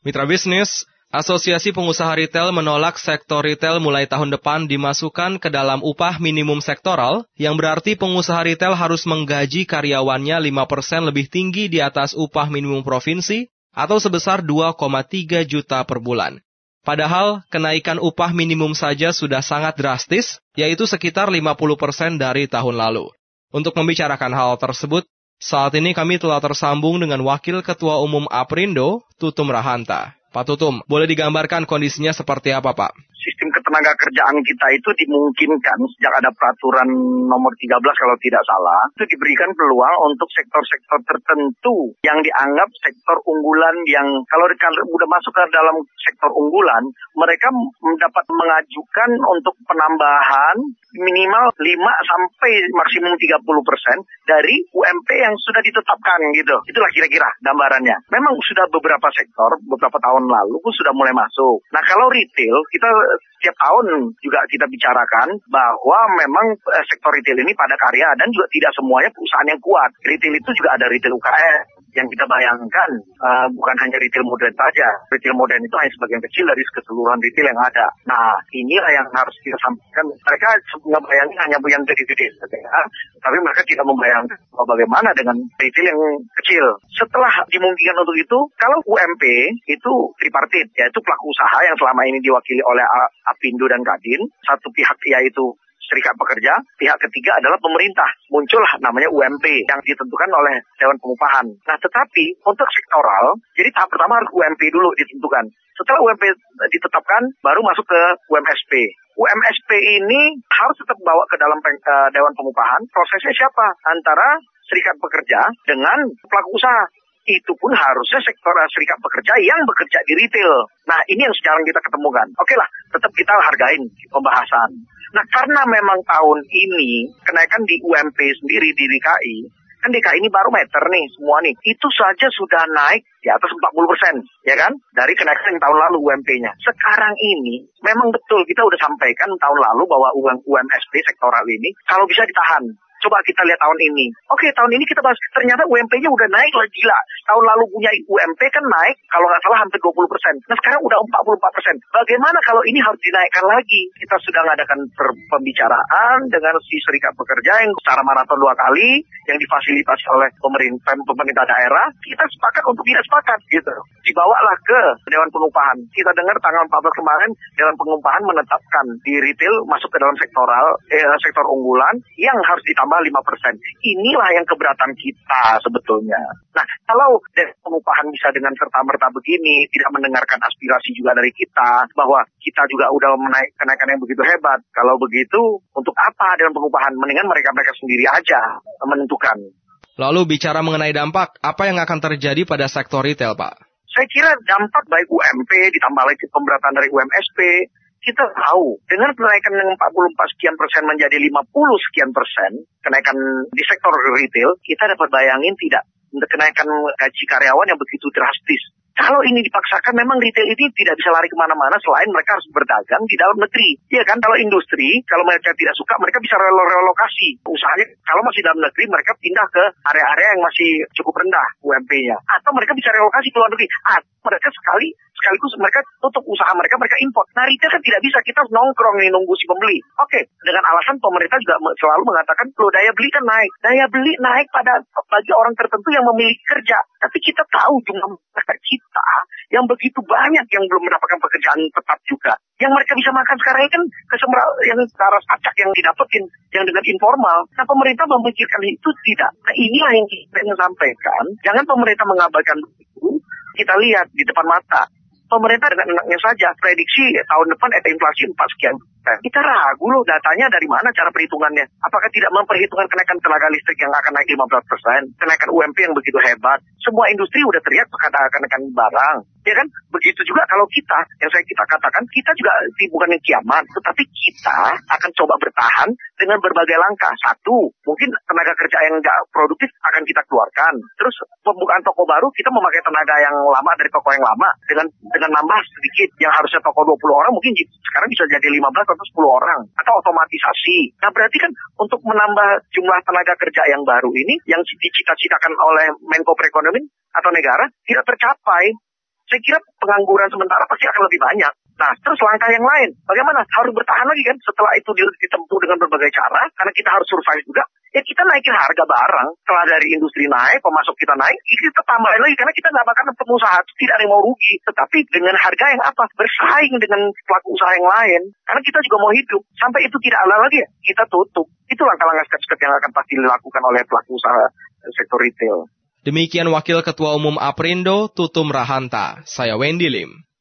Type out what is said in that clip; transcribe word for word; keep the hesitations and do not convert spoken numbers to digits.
Mitra bisnis, Asosiasi Pengusaha Retail menolak sektor retail mulai tahun depan dimasukkan ke dalam upah minimum sektoral, yang berarti pengusaha retail harus menggaji karyawannya lima persen lebih tinggi di atas upah minimum provinsi atau sebesar dua koma tiga juta per bulan. Padahal kenaikan upah minimum saja sudah sangat drastis, yaitu sekitar lima puluh persen dari tahun lalu. Untuk membicarakan hal tersebut, saat ini kami telah tersambung dengan Wakil Ketua Umum Aprindo, Tutum Rahanta. Pak Tutum, boleh digambarkan kondisinya seperti apa, Pak? Sistem ketenaga kerjaan kita itu dimungkinkan sejak ada peraturan nomor tiga belas kalau tidak salah, itu diberikan peluang untuk sektor-sektor tertentu yang dianggap sektor unggulan yang kalau sudah masuk ke dalam sektor unggulan, mereka dapat mengajukan untuk penambahan minimal lima sampai maksimum tiga puluh persen dari U M P yang sudah ditetapkan gitu. Itulah kira-kira gambarannya. Memang sudah beberapa sektor, beberapa tahun lalu pun sudah mulai masuk. Nah kalau retail, kita setiap tahun juga kita bicarakan bahwa memang eh, sektor retail ini pada karya dan juga tidak semuanya perusahaan yang kuat. Retail itu juga ada retail U K M. Yang kita bayangkan uh, bukan hanya retail modern saja. Retail modern itu hanya sebagian kecil dari keseluruhan retail yang ada. Nah, inilah yang harus kita sampaikan. Mereka ngebayangin hanya yang gede-gede saja, tapi mereka tidak membayangkan bagaimana dengan retail yang kecil. Setelah dimungkinkan untuk itu, kalau U M P itu tripartit, yaitu pelaku usaha yang selama ini diwakili oleh Apindo dan Kadin, satu pihak yaitu Serikat Pekerja, pihak ketiga adalah pemerintah. Muncullah namanya U M P yang ditentukan oleh Dewan Pengupahan. Nah, tetapi untuk sektoral, jadi tahap pertama harus U M P dulu ditentukan. Setelah U M P ditetapkan, baru masuk ke U M S P. U M S P ini harus tetap bawa ke dalam uh, Dewan Pengupahan. Prosesnya siapa? Antara Serikat Pekerja dengan pelaku usaha. Itu pun harusnya sektor serikat pekerja yang bekerja di retail. Nah, ini yang sekarang kita ketemukan. Oke lah, tetap kita hargain pembahasan. Nah, karena memang tahun ini kenaikan di U M P sendiri di D K I, kan D K I ini barometer nih semua nih, itu saja sudah naik di atas empat puluh persen, ya kan? Dari kenaikan yang tahun lalu U M P-nya. Sekarang ini, memang betul kita udah sampaikan tahun lalu bahwa U M S P sektoral ini, kalau bisa ditahan. Coba kita lihat tahun ini. Oke, tahun ini kita bahas, ternyata U M P-nya udah naik lah, gila. Tahun lalu punya U M P kan naik, kalau nggak salah hampir dua puluh persen. Nah sekarang udah empat puluh empat persen. Bagaimana kalau ini harus dinaikkan lagi? Kita sudah mengadakan pembicaraan dengan si Serikat Pekerja yang secara maraton dua kali, yang difasilitasi oleh pemerintah, pemerintah daerah. Kita sepakat untuk tidak sepakat, gitu. Dibawalah ke Dewan Pengupahan. Kita dengar tanggal empat belas kemarin, Dewan Pengupahan menetapkan di retail masuk ke dalam sektoral, eh, sektor unggulan, yang harus ditambah lima persen. Inilah yang keberatan kita sebetulnya. Nah, kalau Dewan Pengupahan bisa dengan serta-merta begini, tidak mendengarkan aspirasi juga dari kita, bahwa kita juga udah menaik kenaikan yang begitu hebat. Kalau begitu, untuk apa Dewan Pengupahan? Mendingan mereka-mereka sendiri aja menentukan. Lalu bicara mengenai dampak, apa yang akan terjadi pada sektor retail, Pak? Saya kira dampak baik U M P, ditambah lagi pemberatan dari U M S P, kita tahu, dengan kenaikan yang empat puluh empat sekian persen menjadi lima puluh sekian persen, kenaikan di sektor retail, kita dapat bayangin tidak, kenaikan gaji karyawan yang begitu drastis. Kalau ini dipaksakan, memang retail ini tidak bisa lari kemana-mana selain mereka harus berdagang di dalam negeri. Iya kan, kalau industri, kalau mereka tidak suka, mereka bisa relokasi. Usahanya, kalau masih dalam negeri, mereka pindah ke area-area yang masih cukup rendah U M P-nya. Atau mereka bisa relokasi ke luar negeri. Atau mereka sekali, sekaligus mereka tutup usaha mereka, mereka import. Nah, retail kan tidak bisa, kita harus nongkrong nih nunggu si pembeli. Oke, dengan alasan pemerintah juga selalu mengatakan, loh daya beli kan naik. Daya beli naik pada bagi orang tertentu yang memiliki kerja. Tapi kita tahu jumlah masyarakat kita yang begitu banyak yang belum mendapatkan pekerjaan tetap juga. Yang mereka bisa makan sekarang ini kan kesemra yang secara acak yang didapetin, yang dengan informal. Nah, pemerintah memikirkan itu tidak. Nah, inilah yang kita ingin sampaikan. Jangan pemerintah mengabaikan itu. Kita lihat di depan mata. Pemerintah dengan enaknya saja prediksi tahun depan ada inflasi empat sekian. Kita ragu loh datanya dari mana cara perhitungannya. Apakah tidak memperhitungkan kenaikan tenaga listrik yang akan naik lima belas persen, kenaikan U M P yang begitu hebat. Semua industri udah teriak pada kenaikan barang. Ya kan? Begitu juga kalau kita, yang saya kita katakan, kita juga bukan yang kiamat, tetapi kita akan coba bertahan dengan berbagai langkah. Satu, mungkin tenaga kerja yang nggak produktif akan kita keluarkan. Terus pembukaan toko baru, kita memakai tenaga yang lama dari toko yang lama dengan dengan nambah sedikit. Yang harusnya toko dua puluh orang, mungkin sekarang bisa jadi lima belas atau sepuluh orang. Atau otomatisasi. Nah, berarti kan untuk menambah jumlah tenaga kerja yang baru ini, yang dicita-citakan oleh Menko Perekonomian atau negara, tidak tercapai. saya kira pengangguran sementara pasti akan lebih banyak. Nah, terus langkah yang lain, bagaimana? Harus bertahan lagi kan setelah itu ditempuh dengan berbagai cara, karena kita harus survive juga. Ya kita naikin harga barang, setelah dari industri naik, pemasok kita naik, kita tambahin lagi, karena kita nggak bakal pengusaha, tidak ada yang mau rugi. Tetapi dengan harga yang apa? Bersaing dengan pelaku usaha yang lain, karena kita juga mau hidup. Sampai itu tidak ada lagi, ya, kita tutup. Itu langkah-langkah step-step yang akan pasti dilakukan oleh pelaku usaha sektor retail. Demikian Wakil Ketua Umum Aprindo, Tutum Rahanta. Saya Wendy Lim.